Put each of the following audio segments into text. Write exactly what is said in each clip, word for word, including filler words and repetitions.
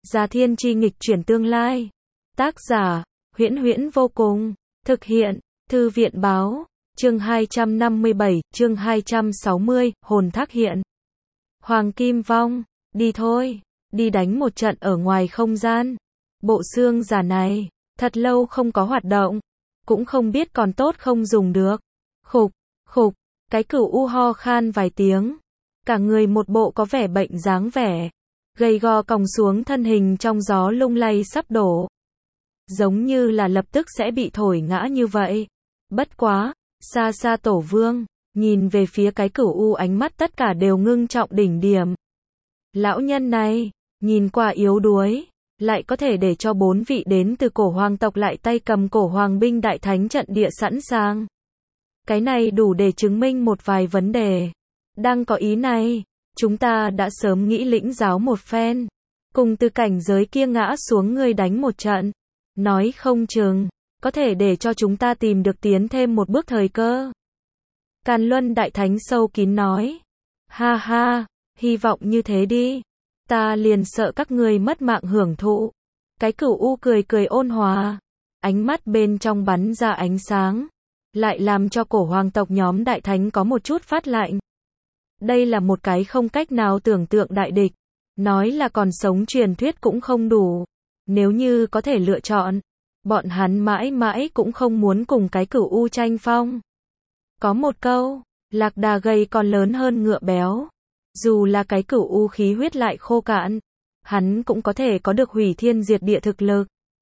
Già Thiên Chi nghịch chuyển tương lai. Tác giả, Huyễn Huyễn vô cùng. Thực hiện, Thư viện báo. Chương hai trăm năm mươi bảy, chương hai trăm sáu mươi, hồn thác hiện. Hoàng Kim Vong, đi thôi, đi đánh một trận ở ngoài không gian. Bộ xương giả này, thật lâu không có hoạt động, cũng không biết còn tốt không dùng được. Khục, khục, cái cửu u ho khan vài tiếng. Cả người một bộ có vẻ bệnh dáng vẻ. Gầy gò còng xuống thân hình trong gió lung lay sắp đổ. Giống như là lập tức sẽ bị thổi ngã như vậy. Bất quá, xa xa Tổ Vương, nhìn về phía cái cửu u ánh mắt tất cả đều ngưng trọng đỉnh điểm. Lão nhân này, nhìn qua yếu đuối, lại có thể để cho bốn vị đến từ cổ hoàng tộc lại tay cầm cổ hoàng binh đại thánh trận địa sẵn sàng. Cái này đủ để chứng minh một vài vấn đề. Đang có ý này, chúng ta đã sớm nghĩ lĩnh giáo một phen, cùng từ cảnh giới kia ngã xuống người đánh một trận. Nói không chừng, có thể để cho chúng ta tìm được tiến thêm một bước thời cơ. Càn Luân Đại Thánh sâu kín nói. Ha ha, hy vọng như thế đi. Ta liền sợ các người mất mạng hưởng thụ. Cái cửu u cười cười ôn hòa. Ánh mắt bên trong bắn ra ánh sáng. Lại làm cho cổ hoàng tộc nhóm đại thánh có một chút phát lạnh. Đây là một cái không cách nào tưởng tượng đại địch. Nói là còn sống truyền thuyết cũng không đủ. Nếu như có thể lựa chọn, bọn hắn mãi mãi cũng không muốn cùng cái cửu u tranh phong. Có một câu, lạc đà gầy còn lớn hơn ngựa béo. Dù là cái cửu u khí huyết lại khô cạn, hắn cũng có thể có được hủy thiên diệt địa thực lực.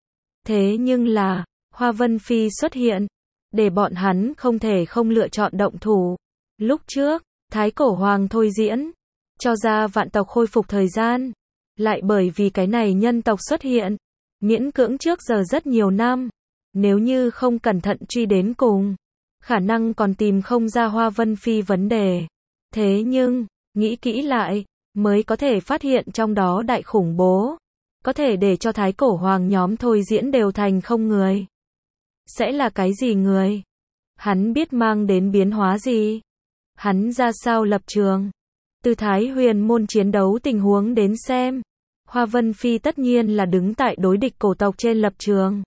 Thế nhưng là, Hoa Vân Phi xuất hiện, để bọn hắn không thể không lựa chọn động thủ. Lúc trước, Thái Cổ Hoàng thôi diễn, cho ra vạn tộc khôi phục thời gian. Lại bởi vì cái này nhân tộc xuất hiện, miễn cưỡng trước giờ rất nhiều năm. Nếu như không cẩn thận truy đến cùng, khả năng còn tìm không ra Hoa Vân Phi vấn đề. Thế nhưng, nghĩ kỹ lại, mới có thể phát hiện trong đó đại khủng bố. Có thể để cho Thái Cổ Hoàng nhóm thôi diễn đều thành không người. Sẽ là cái gì người? Hắn biết mang đến biến hóa gì? Hắn ra sao lập trường? Từ Thái Huyền môn chiến đấu tình huống đến xem, Hoa Vân Phi tất nhiên là đứng tại đối địch cổ tộc trên lập trường.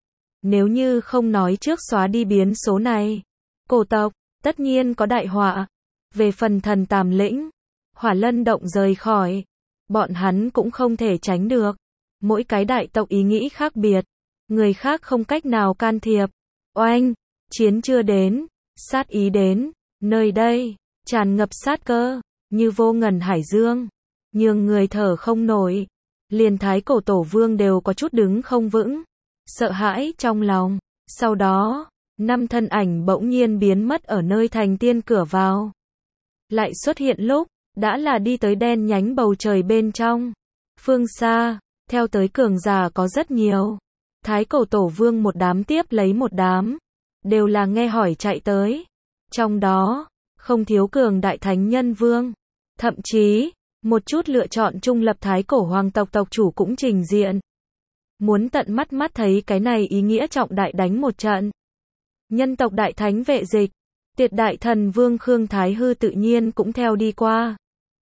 Nếu như không nói trước xóa đi biến số này, cổ tộc, tất nhiên có đại họa. Về phần thần Tàm Lĩnh, Hỏa Lân động rời khỏi, bọn hắn cũng không thể tránh được. Mỗi cái đại tộc ý nghĩ khác biệt, người khác không cách nào can thiệp. Oanh, chiến chưa đến, sát ý đến, nơi đây, tràn ngập sát cơ, như vô ngần hải dương, nhường người thở không nổi. Liền Thái Cổ Tổ Vương đều có chút đứng không vững, sợ hãi trong lòng. Sau đó, năm thân ảnh bỗng nhiên biến mất ở nơi thành tiên cửa vào. Lại xuất hiện lúc, đã là đi tới đen nhánh bầu trời bên trong. Phương xa, theo tới cường giả có rất nhiều. Thái Cổ Tổ Vương một đám tiếp lấy một đám, đều là nghe hỏi chạy tới. Trong đó, không thiếu cường đại thánh nhân vương. Thậm chí, một chút lựa chọn trung lập Thái Cổ Hoàng tộc tộc chủ cũng trình diện. Muốn tận mắt mắt thấy cái này ý nghĩa trọng đại đánh một trận. Nhân tộc đại thánh Vệ Dịch, Tiệt đại thần vương Khương Thái Hư tự nhiên cũng theo đi qua.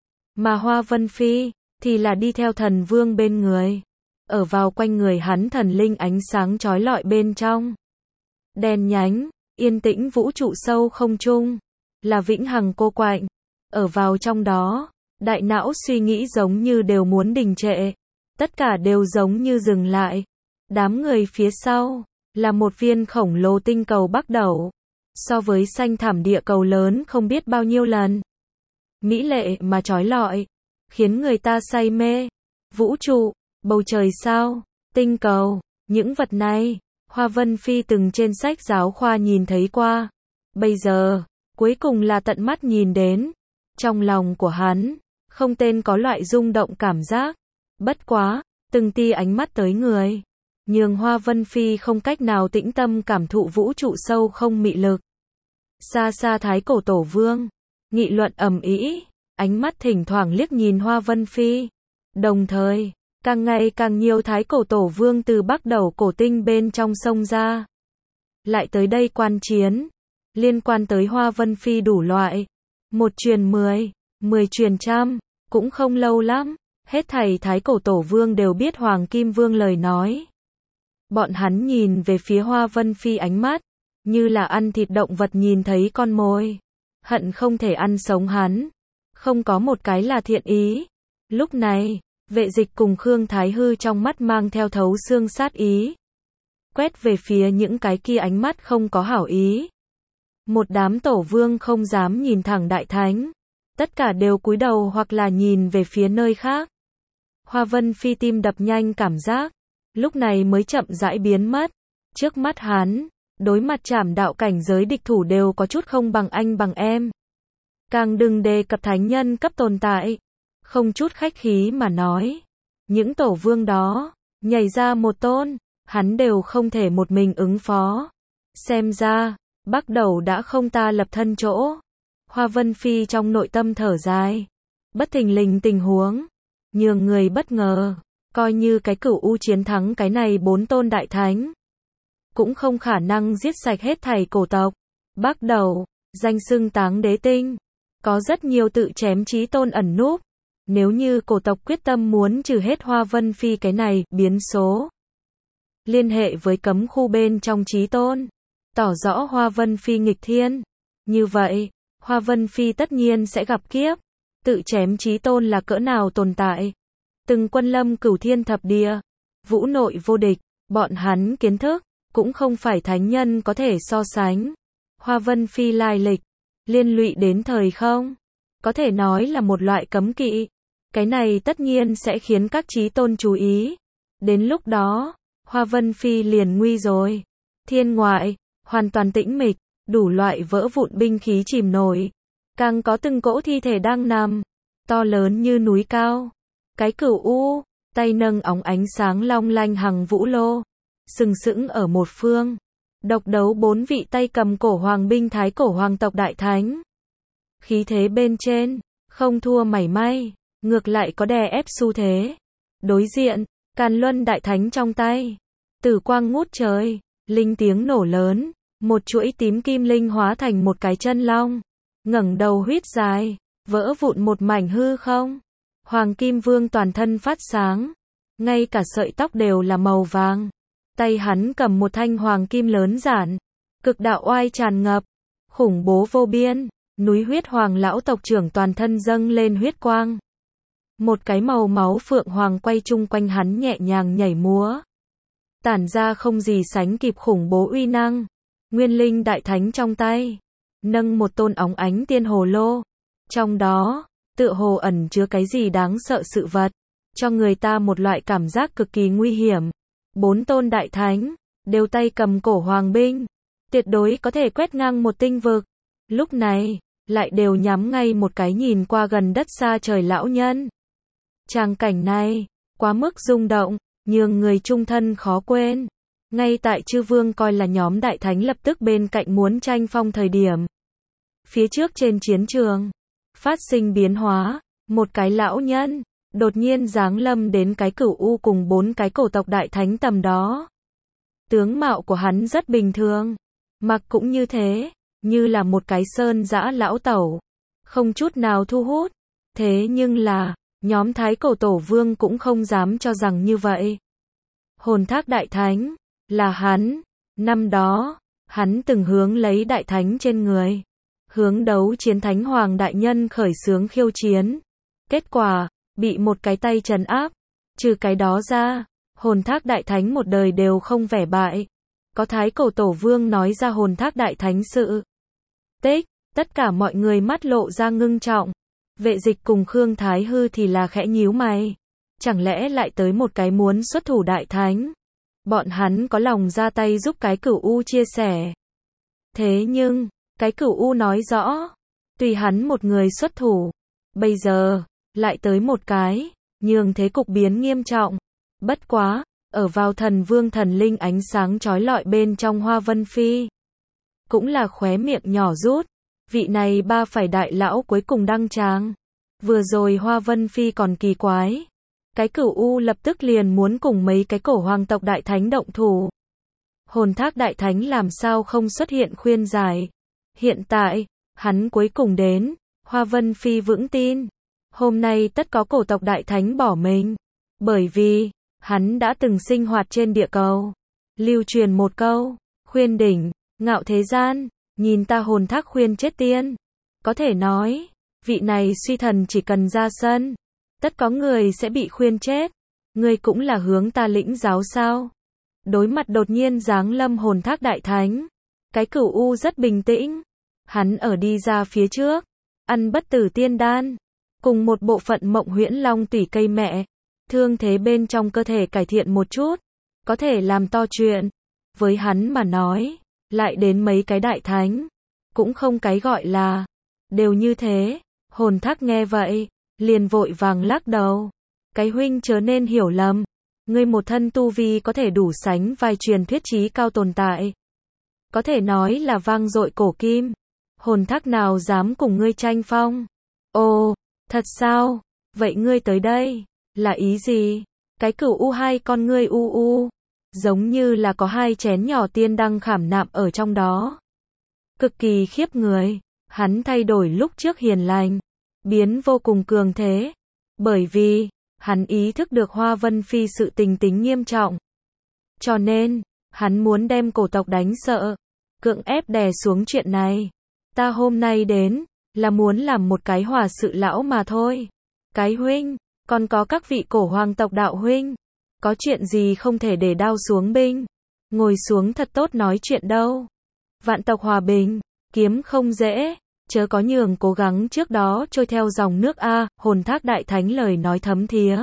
Mà Hoa Vân Phi, thì là đi theo thần vương bên người. Ở vào quanh người hắn thần linh ánh sáng chói lọi bên trong. Đen nhánh, yên tĩnh vũ trụ sâu không trung, là vĩnh hằng cô quạnh. Ở vào trong đó, đại não suy nghĩ giống như đều muốn đình trệ. Tất cả đều giống như dừng lại. Đám người phía sau, là một viên khổng lồ tinh cầu Bắc Đẩu. So với xanh thảm địa cầu lớn không biết bao nhiêu lần. Mỹ lệ mà chói lọi, khiến người ta say mê. Vũ trụ, bầu trời sao, tinh cầu, những vật này, Hoa Vân Phi từng trên sách giáo khoa nhìn thấy qua. Bây giờ, cuối cùng là tận mắt nhìn đến. Trong lòng của hắn, không tên có loại rung động cảm giác. Bất quá, từng tia ánh mắt tới người, nhường Hoa Vân Phi không cách nào tĩnh tâm cảm thụ vũ trụ sâu không mị lực. Xa xa Thái Cổ Tổ Vương, nghị luận ầm ĩ, ánh mắt thỉnh thoảng liếc nhìn Hoa Vân Phi. Đồng thời, càng ngày càng nhiều Thái Cổ Tổ Vương từ Bắc Đẩu cổ tinh bên trong sông ra. Lại tới đây quan chiến, liên quan tới Hoa Vân Phi đủ loại. Một truyền mười, mười truyền trăm, cũng không lâu lắm. Hết thảy Thái Cổ Tổ Vương đều biết Hoàng Kim Vương lời nói. Bọn hắn nhìn về phía Hoa Vân Phi ánh mắt, như là ăn thịt động vật nhìn thấy con mồi. Hận không thể ăn sống hắn. Không có một cái là thiện ý. Lúc này, Vệ Dịch cùng Khương Thái Hư trong mắt mang theo thấu xương sát ý. Quét về phía những cái kia ánh mắt không có hảo ý. Một đám tổ vương không dám nhìn thẳng Đại Thánh. Tất cả đều cúi đầu hoặc là nhìn về phía nơi khác. Hoa Vân Phi tim đập nhanh cảm giác. Lúc này mới chậm rãi biến mất. Trước mắt hắn, đối mặt trảm đạo cảnh giới địch thủ đều có chút không bằng anh bằng em. Càng đừng đề cập thánh nhân cấp tồn tại. Không chút khách khí mà nói. Những tổ vương đó, nhảy ra một tôn, hắn đều không thể một mình ứng phó. Xem ra, bắt đầu đã không ta lập thân chỗ. Hoa Vân Phi trong nội tâm thở dài. Bất thình lình tình huống. Nhường người bất ngờ. Coi như cái Cửu U chiến thắng cái này bốn tôn đại thánh. Cũng không khả năng giết sạch hết thảy cổ tộc. Bắt đầu, danh xưng Táng Đế Tinh. Có rất nhiều tự chém chí tôn ẩn núp. Nếu như cổ tộc quyết tâm muốn trừ hết Hoa Vân Phi cái này, biến số. Liên hệ với cấm khu bên trong chí tôn. Tỏ rõ Hoa Vân Phi nghịch thiên. Như vậy, Hoa Vân Phi tất nhiên sẽ gặp kiếp. Tự chém chí tôn là cỡ nào tồn tại. Từng quân lâm cửu thiên thập địa. Vũ nội vô địch. Bọn hắn kiến thức. Cũng không phải thánh nhân có thể so sánh. Hoa Vân Phi lai lịch. Liên lụy đến thời không. Có thể nói là một loại cấm kỵ. Cái này tất nhiên sẽ khiến các chí tôn chú ý. Đến lúc đó, Hoa Vân Phi liền nguy rồi. Thiên ngoại, hoàn toàn tĩnh mịch, đủ loại vỡ vụn binh khí chìm nổi. Càng có từng cỗ thi thể đang nằm, to lớn như núi cao. Cái Cửu U, tay nâng óng ánh sáng long lanh hằng vũ lô. Sừng sững ở một phương. Độc đấu bốn vị tay cầm cổ hoàng binh thái cổ hoàng tộc đại thánh. Khí thế bên trên, không thua mảy may. Ngược lại có đè ép xu thế. Đối diện, Càn Luân đại thánh trong tay. Tử quang ngút trời, linh tiếng nổ lớn, một chuỗi tím kim linh hóa thành một cái chân long, ngẩng đầu huýt dài, vỡ vụn một mảnh hư không. Hoàng Kim Vương toàn thân phát sáng, ngay cả sợi tóc đều là màu vàng. Tay hắn cầm một thanh hoàng kim lớn giản, cực đạo oai tràn ngập, khủng bố vô biên, núi huyết hoàng lão tộc trưởng toàn thân dâng lên huyết quang. Một cái màu máu phượng hoàng quay chung quanh hắn nhẹ nhàng nhảy múa. Tản ra không gì sánh kịp khủng bố uy năng. Nguyên linh đại thánh trong tay. Nâng một tôn óng ánh tiên hồ lô. Trong đó, tựa hồ ẩn chứa cái gì đáng sợ sự vật. Cho người ta một loại cảm giác cực kỳ nguy hiểm. Bốn tôn đại thánh, đều tay cầm cổ hoàng binh. Tuyệt đối có thể quét ngang một tinh vực. Lúc này, lại đều nhắm ngay một cái nhìn qua gần đất xa trời lão nhân. Tràng cảnh này, quá mức rung động, nhường người trung thân khó quên. Ngay tại chư vương coi là nhóm đại thánh lập tức bên cạnh muốn tranh phong thời điểm. Phía trước trên chiến trường, phát sinh biến hóa, một cái lão nhân, đột nhiên giáng lâm đến cái Cửu U cùng bốn cái cổ tộc đại thánh tầm đó. Tướng mạo của hắn rất bình thường, mặc cũng như thế, như là một cái sơn dã lão tẩu, không chút nào thu hút. Thế nhưng là, nhóm thái cổ tổ vương cũng không dám cho rằng như vậy. Hồn thác đại thánh, là hắn. Năm đó, hắn từng hướng lấy đại thánh trên người. Hướng đấu chiến thánh hoàng đại nhân khởi xướng khiêu chiến. Kết quả, bị một cái tay trấn áp. Trừ cái đó ra, hồn thác đại thánh một đời đều không vẻ bại. Có thái cổ tổ vương nói ra hồn thác đại thánh sự tích, tất cả mọi người mắt lộ ra ngưng trọng. Vệ Dịch cùng Khương Thái Hư thì là khẽ nhíu mày. Chẳng lẽ lại tới một cái muốn xuất thủ đại thánh? Bọn hắn có lòng ra tay giúp cái Cửu U chia sẻ. Thế nhưng, cái Cửu U nói rõ, tùy hắn một người xuất thủ. Bây giờ, lại tới một cái, nhường thế cục biến nghiêm trọng. Bất quá, ở vào thần vương thần linh ánh sáng chói lọi bên trong Hoa Vân Phi. Cũng là khóe miệng nhỏ rút. Vị này ba phải đại lão cuối cùng đăng tràng. Vừa rồi Hoa Vân Phi còn kỳ quái. Cái Cửu U lập tức liền muốn cùng mấy cái cổ hoàng tộc đại thánh động thủ. Hồn thác đại thánh làm sao không xuất hiện khuyên giải. Hiện tại, hắn cuối cùng đến. Hoa Vân Phi vững tin. Hôm nay tất có cổ tộc đại thánh bỏ mình. Bởi vì, hắn đã từng sinh hoạt trên địa cầu. Lưu truyền một câu, khuyên đỉnh, ngạo thế gian, nhìn ta hồn thác khuyên chết tiên. Có thể nói, vị này suy thần chỉ cần ra sân, tất có người sẽ bị khuyên chết. Ngươi cũng là hướng ta lĩnh giáo sao? Đối mặt đột nhiên giáng lâm hồn thác đại thánh, cái Cửu U rất bình tĩnh. Hắn ở đi ra phía trước, ăn bất tử tiên đan, cùng một bộ phận mộng huyễn long tủy cây mẹ, thương thế bên trong cơ thể cải thiện một chút, có thể làm to chuyện. Với hắn mà nói, lại đến mấy cái đại thánh, cũng không cái gọi là, đều như thế. Hồn thác nghe vậy, liền vội vàng lắc đầu. Cái huynh chớ nên hiểu lầm, ngươi một thân tu vi có thể đủ sánh vai truyền thuyết chí cao tồn tại. Có thể nói là vang dội cổ kim. Hồn thác nào dám cùng ngươi tranh phong? Ồ, thật sao? Vậy ngươi tới đây, là ý gì? Cái Cửu U hai con ngươi u u, giống như là có hai chén nhỏ tiên đăng khảm nạm ở trong đó. Cực kỳ khiếp người, hắn thay đổi lúc trước hiền lành, biến vô cùng cường thế. Bởi vì, hắn ý thức được Hoa Vân Phi sự tình tính nghiêm trọng. Cho nên, hắn muốn đem cổ tộc đánh sợ, cưỡng ép đè xuống chuyện này. Ta hôm nay đến, là muốn làm một cái hòa sự lão mà thôi. Cái huynh, còn có các vị cổ hoàng tộc đạo huynh, có chuyện gì không thể để đao xuống binh, ngồi xuống thật tốt nói chuyện đâu. Vạn tộc hòa bình, kiếm không dễ, chớ có nhường cố gắng trước đó trôi theo dòng nước a. Hồn thác đại thánh lời nói thấm thía,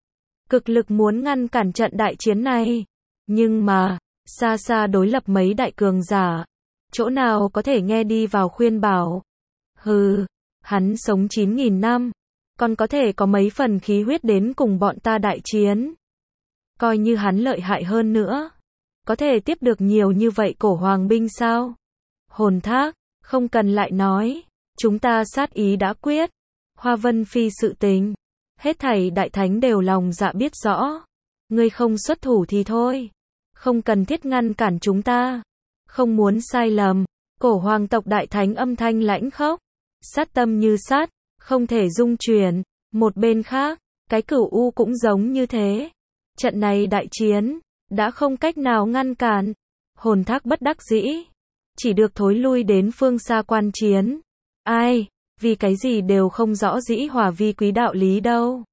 cực lực muốn ngăn cản trận đại chiến này, nhưng mà, xa xa đối lập mấy đại cường giả, chỗ nào có thể nghe đi vào khuyên bảo. Hừ, hắn sống chín nghìn năm, còn có thể có mấy phần khí huyết đến cùng bọn ta đại chiến. Coi như hắn lợi hại hơn nữa, có thể tiếp được nhiều như vậy cổ hoàng binh sao? Hồn thác, không cần lại nói, chúng ta sát ý đã quyết. Hoa Vân Phi sự tình, hết thảy đại thánh đều lòng dạ biết rõ. Ngươi không xuất thủ thì thôi, không cần thiết ngăn cản chúng ta. Không muốn sai lầm. Cổ hoàng tộc đại thánh âm thanh lãnh khốc, sát tâm như sát, không thể dung chuyển. Một bên khác, cái Cửu U cũng giống như thế. Trận này đại chiến, đã không cách nào ngăn cản. Hồn thác bất đắc dĩ, chỉ được thối lui đến phương xa quan chiến. Ai, vì cái gì đều không rõ dĩ hòa vi quý đạo lý đâu.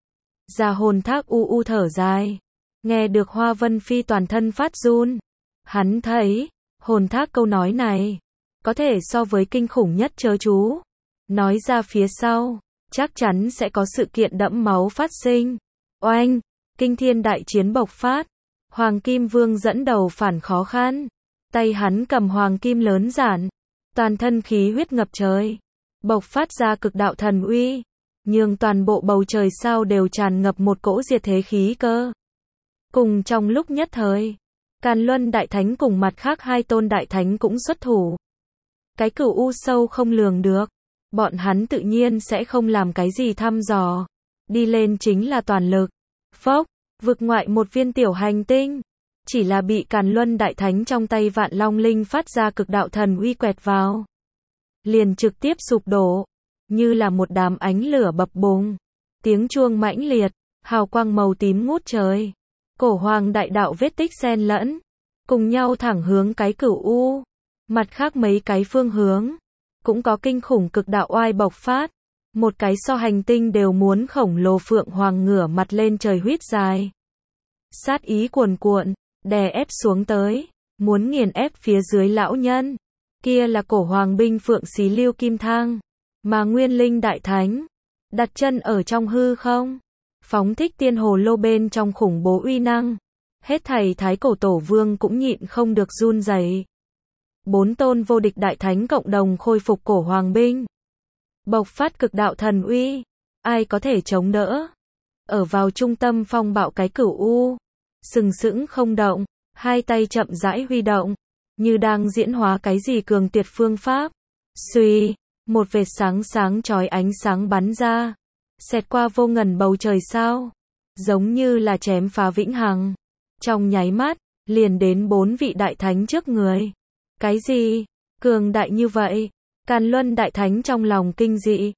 Già hồn thác u u thở dài, nghe được Hoa Vân Phi toàn thân phát run. Hắn thấy, hồn thác câu nói này, có thể so với kinh khủng nhất chớ chú. Nói ra phía sau, chắc chắn sẽ có sự kiện đẫm máu phát sinh. Oanh, kinh thiên đại chiến bộc phát. Hoàng Kim Vương dẫn đầu phản khó khăn. Tay hắn cầm hoàng kim lớn giản, toàn thân khí huyết ngập trời, bộc phát ra cực đạo thần uy, nhường toàn bộ bầu trời sao đều tràn ngập một cỗ diệt thế khí cơ. Cùng trong lúc nhất thời, Càn Luân đại thánh cùng mặt khác hai tôn đại thánh cũng xuất thủ. Cái Cửu U sâu không lường được, bọn hắn tự nhiên sẽ không làm cái gì thăm dò, đi lên chính là toàn lực. Phốc, vực ngoại một viên tiểu hành tinh, chỉ là bị Càn Luân đại thánh trong tay Vạn Long Linh phát ra cực đạo thần uy quẹt vào, liền trực tiếp sụp đổ, như là một đám ánh lửa bập bùng. Tiếng chuông mãnh liệt, hào quang màu tím ngút trời. Cổ hoàng đại đạo vết tích xen lẫn, cùng nhau thẳng hướng cái Cửu U. Mặt khác mấy cái phương hướng, cũng có kinh khủng cực đạo oai bộc phát. Một cái so hành tinh đều muốn khổng lồ phượng hoàng ngửa mặt lên trời huýt dài. Sát ý cuồn cuộn, đè ép xuống tới, muốn nghiền ép phía dưới lão nhân. Kia là cổ hoàng binh phượng xí lưu kim thang, mà Nguyên Linh đại thánh, đặt chân ở trong hư không, phóng thích tiên hồ lô bên trong khủng bố uy năng. Hết thảy thái cổ tổ vương cũng nhịn không được run rẩy. Bốn tôn vô địch đại thánh cộng đồng khôi phục cổ hoàng binh, bộc phát cực đạo thần uy, ai có thể chống đỡ? Ở vào trung tâm phong bạo cái Cửu U, sừng sững không động, hai tay chậm rãi huy động, như đang diễn hóa cái gì cường tuyệt phương pháp. Xuy, một vệt sáng sáng chói ánh sáng bắn ra, xẹt qua vô ngần bầu trời sao, giống như là chém phá vĩnh hằng. Trong nháy mắt, liền đến bốn vị đại thánh trước người. Cái gì? Cường đại như vậy? Càn Luân đại thánh trong lòng kinh dị,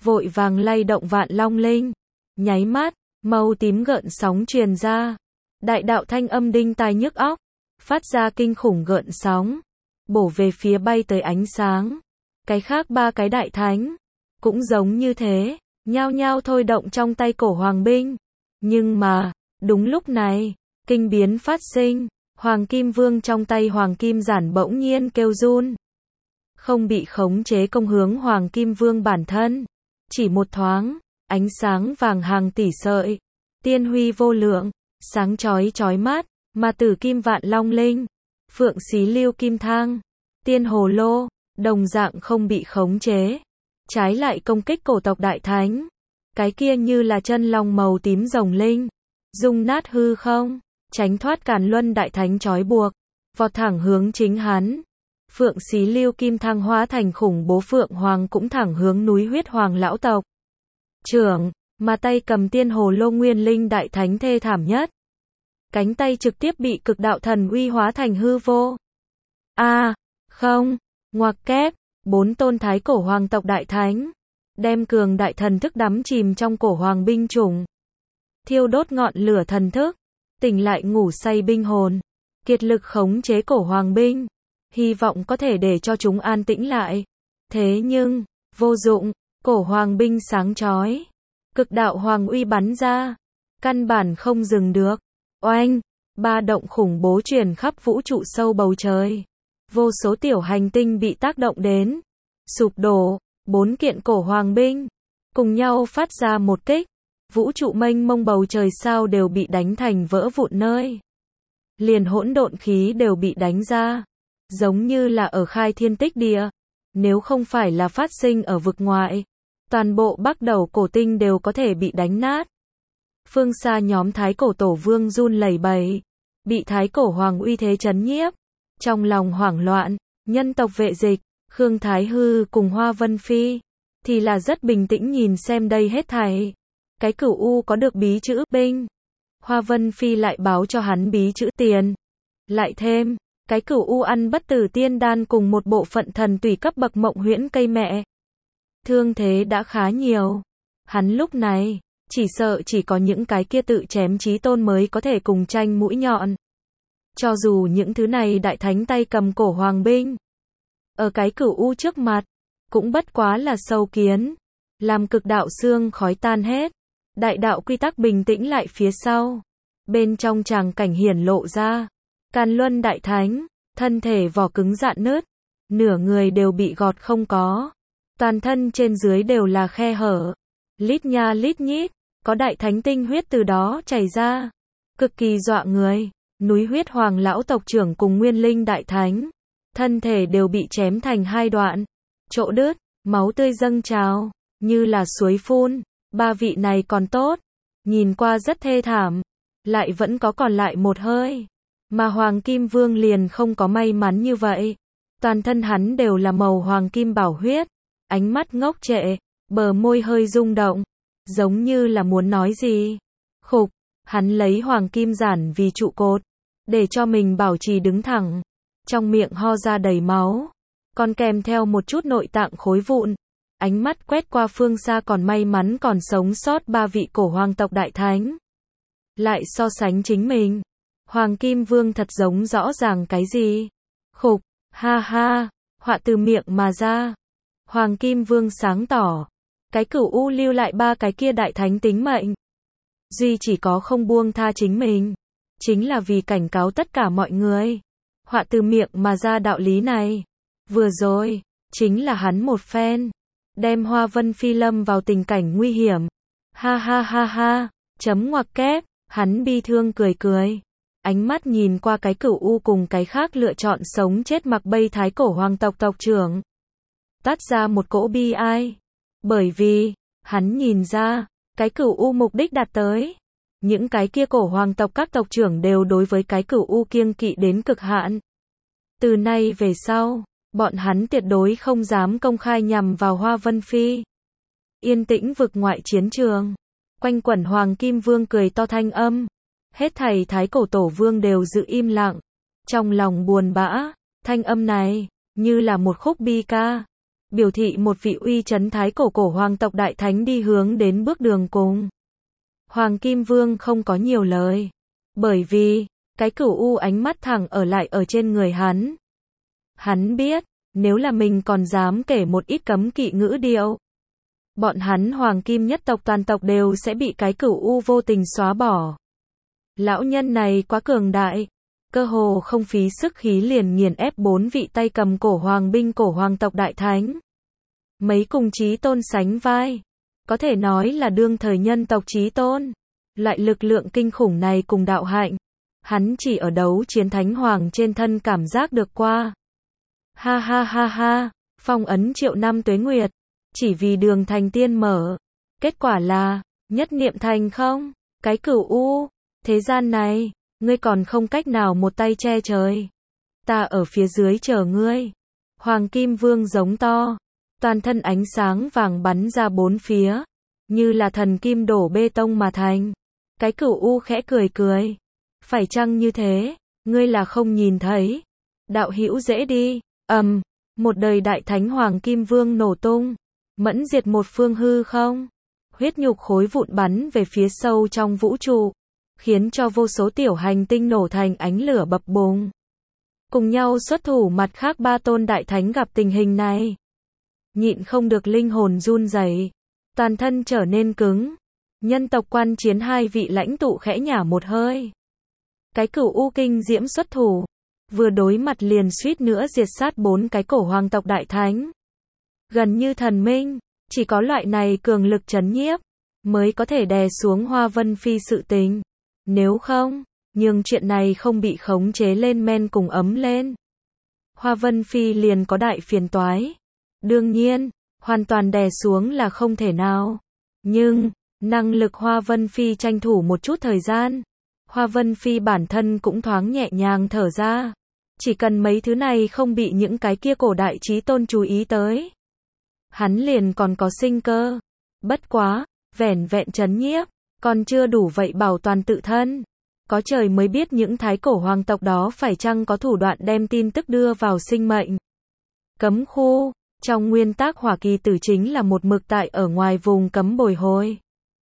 vội vàng lay động Vạn Long Linh. Nháy mắt, màu tím gợn sóng truyền ra. Đại đạo thanh âm đinh tai nhức óc, phát ra kinh khủng gợn sóng, bổ về phía bay tới ánh sáng. Cái khác ba cái đại thánh, cũng giống như thế, nhao nhao thôi động trong tay cổ hoàng binh. Nhưng mà, đúng lúc này, kinh biến phát sinh, Hoàng Kim Vương trong tay Hoàng Kim Giản bỗng nhiên kêu run. Không bị khống chế công hướng Hoàng Kim Vương bản thân. Chỉ một thoáng, ánh sáng vàng hàng tỷ sợi, tiên huy vô lượng, sáng chói chói mắt, mà tử kim Vạn Long Linh, phượng xí lưu kim thang, tiên hồ lô, đồng dạng không bị khống chế. Trái lại công kích cổ tộc đại thánh. Cái kia như là chân long màu tím rồng linh, dung nát hư không, tránh thoát Càn Luân đại thánh trói buộc, vọt thẳng hướng chính hắn. Phượng xí lưu kim thang hóa thành khủng bố phượng hoàng cũng thẳng hướng núi huyết hoàng lão tộc trưởng, mà tay cầm tiên hồ lô nguyên linh đại thánh thê thảm nhất. Cánh tay trực tiếp bị cực đạo thần uy hóa thành hư vô. A, à, không, ngoặc kép, bốn tôn thái cổ hoàng tộc đại thánh, đem cường đại thần thức đắm chìm trong cổ hoàng binh chủng. Thiêu đốt ngọn lửa thần thức, tỉnh lại ngủ say binh hồn, kiệt lực khống chế cổ hoàng binh, hy vọng có thể để cho chúng an tĩnh lại. Thế nhưng, vô dụng, cổ hoàng binh sáng chói, cực đạo hoàng uy bắn ra, căn bản không dừng được. Oanh, ba động khủng bố truyền khắp vũ trụ sâu bầu trời. Vô số tiểu hành tinh bị tác động đến, sụp đổ, bốn kiện cổ hoàng binh, cùng nhau phát ra một kích. Vũ trụ mênh mông bầu trời sao đều bị đánh thành vỡ vụn nơi. Liền hỗn độn khí đều bị đánh ra, giống như là ở khai thiên tích địa. Nếu không phải là phát sinh ở vực ngoại, toàn bộ Bắc Đầu cổ tinh đều có thể bị đánh nát. Phương xa nhóm thái cổ tổ vương run lẩy bẩy, bị thái cổ hoàng uy thế chấn nhiếp, trong lòng hoảng loạn. Nhân tộc Vệ Dịch, Khương Thái Hư cùng Hoa Vân Phi thì là rất bình tĩnh nhìn xem đây hết thảy. Cái Cửu U có được bí chữ binh, Hoa Vân Phi lại báo cho hắn bí chữ tiền. Lại thêm, cái Cửu U ăn bất tử tiên đan cùng một bộ phận thần tùy cấp bậc mộng huyễn cây mẹ. Thương thế đã khá nhiều. Hắn lúc này, chỉ sợ chỉ có những cái kia tự chém chí tôn mới có thể cùng tranh mũi nhọn. Cho dù những thứ này đại thánh tay cầm cổ hoàng binh, ở cái Cửu U trước mặt, cũng bất quá là sâu kiến. Làm cực đạo xương khói tan hết, đại đạo quy tắc bình tĩnh lại phía sau. Bên trong tràng cảnh hiển lộ ra, Càn Luân đại thánh, thân thể vỏ cứng rạn nứt, nửa người đều bị gọt không có. Toàn thân trên dưới đều là khe hở, lít nha lít nhít, có đại thánh tinh huyết từ đó chảy ra. Cực kỳ dọa người, núi huyết hoàng lão tộc trưởng cùng nguyên linh đại thánh, thân thể đều bị chém thành hai đoạn, chỗ đứt, máu tươi dâng trào, như là suối phun. Ba vị này còn tốt, nhìn qua rất thê thảm, lại vẫn có còn lại một hơi. Mà Hoàng Kim Vương liền không có may mắn như vậy. Toàn thân hắn đều là màu hoàng kim bảo huyết, ánh mắt ngốc trệ, bờ môi hơi rung động, giống như là muốn nói gì. Khục, hắn lấy Hoàng Kim Giản vì trụ cột, để cho mình bảo trì đứng thẳng. Trong miệng ho ra đầy máu, còn kèm theo một chút nội tạng khối vụn. Ánh mắt quét qua phương xa còn may mắn còn sống sót ba vị cổ hoàng tộc đại thánh. Lại so sánh chính mình, Hoàng Kim Vương thật giống rõ ràng cái gì. Khục, ha ha, họa từ miệng mà ra. Hoàng Kim Vương sáng tỏ, cái Cửu U lưu lại ba cái kia đại thánh tính mệnh. Duy chỉ có không buông tha chính mình, chính là vì cảnh cáo tất cả mọi người. Họa từ miệng mà ra đạo lý này, vừa rồi, chính là hắn một phen, đem Hoa Vân Phi lâm vào tình cảnh nguy hiểm. Ha ha ha ha, chấm ngoặc kép, hắn bi thương cười cười. Ánh mắt nhìn qua cái Cửu U cùng cái khác lựa chọn sống chết mặc bây thái cổ hoàng tộc tộc trưởng. Tắt ra một cỗ bi ai. Bởi vì, hắn nhìn ra, cái Cửu U mục đích đạt tới. Những cái kia cổ hoàng tộc các tộc trưởng đều đối với cái Cửu U kiêng kỵ đến cực hạn. Từ nay về sau, bọn hắn tuyệt đối không dám công khai nhằm vào Hoa Vân Phi. Yên tĩnh vực ngoại chiến trường, quanh quẩn Hoàng Kim Vương cười to thanh âm. Hết thảy thái cổ tổ vương đều giữ im lặng, trong lòng buồn bã. Thanh âm này, như là một khúc bi ca, biểu thị một vị uy chấn thái cổ cổ hoàng tộc đại thánh đi hướng đến bước đường cùng. Hoàng Kim Vương không có nhiều lời, bởi vì, cái cửu u ánh mắt thẳng ở lại ở trên người hắn. Hắn biết, nếu là mình còn dám kể một ít cấm kỵ ngữ điệu, bọn hắn Hoàng Kim nhất tộc toàn tộc đều sẽ bị cái cửu u vô tình xóa bỏ. Lão nhân này quá cường đại, cơ hồ không phí sức khí liền nghiền ép bốn vị tay cầm cổ hoàng binh cổ hoàng tộc đại thánh. Mấy cùng chí tôn sánh vai, có thể nói là đương thời nhân tộc chí tôn. Loại lực lượng kinh khủng này cùng đạo hạnh, hắn chỉ ở đấu chiến thánh hoàng trên thân cảm giác được qua. Ha ha ha ha, phong ấn triệu năm tuế nguyệt, chỉ vì đường thành tiên mở. Kết quả là, nhất niệm thành không, cái cửu u, thế gian này, ngươi còn không cách nào một tay che trời. Ta ở phía dưới chờ ngươi. Hoàng Kim Vương giống to, toàn thân ánh sáng vàng bắn ra bốn phía, như là thần kim đổ bê tông mà thành. Cái cửu u khẽ cười cười. Phải chăng như thế, ngươi là không nhìn thấy. Đạo hữu dễ đi, ầm, um, một đời đại thánh Hoàng Kim Vương nổ tung, mẫn diệt một phương hư không. Huyết nhục khối vụn bắn về phía sâu trong vũ trụ, khiến cho vô số tiểu hành tinh nổ thành ánh lửa bập bùng. Cùng nhau xuất thủ mặt khác ba tôn đại thánh gặp tình hình này, nhịn không được linh hồn run rẩy, toàn thân trở nên cứng. Nhân tộc Quan Chiến hai vị lãnh tụ khẽ nhả một hơi. Cái cửu u kinh diễm xuất thủ, vừa đối mặt liền suýt nữa diệt sát bốn cái cổ hoàng tộc đại thánh. Gần như thần minh, chỉ có loại này cường lực trấn nhiếp, mới có thể đè xuống Hoa Vân Phi sự tình. Nếu không, nhưng chuyện này không bị khống chế lên men cùng ấm lên, Hoa Vân Phi liền có đại phiền toái. Đương nhiên, hoàn toàn đè xuống là không thể nào. Nhưng, năng lực Hoa Vân Phi tranh thủ một chút thời gian. Hoa Vân Phi bản thân cũng thoáng nhẹ nhàng thở ra. Chỉ cần mấy thứ này không bị những cái kia cổ đại chí tôn chú ý tới, hắn liền còn có sinh cơ. Bất quá, vẻn vẹn trấn nhiếp, còn chưa đủ vậy bảo toàn tự thân. Có trời mới biết những thái cổ hoàng tộc đó phải chăng có thủ đoạn đem tin tức đưa vào sinh mệnh. Cấm khu, trong nguyên tắc Hỏa Kỳ Tử chính là một mực tại ở ngoài vùng cấm bồi hồi.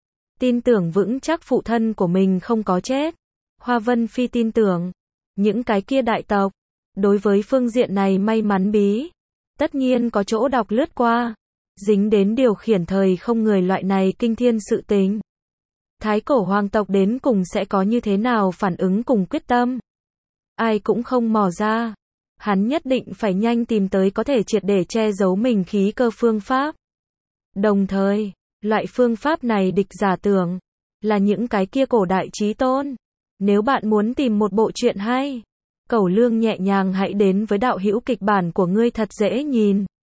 Tin tưởng vững chắc phụ thân của mình không có chết. Hoa Vân Phi tin tưởng, những cái kia đại tộc, đối với phương diện này may mắn bí, tất nhiên có chỗ đọc lướt qua, dính đến điều khiển thời không người loại này kinh thiên sự tình. Thái cổ hoàng tộc đến cùng sẽ có như thế nào phản ứng cùng quyết tâm, ai cũng không mò ra. Hắn nhất định phải nhanh tìm tới có thể triệt để che giấu mình khí cơ phương pháp. Đồng thời, loại phương pháp này địch giả tưởng là những cái kia cổ đại chí tôn. Nếu bạn muốn tìm một bộ truyện hay, Cẩu Lương nhẹ nhàng hãy đến với đạo hữu kịch bản của ngươi thật dễ nhìn.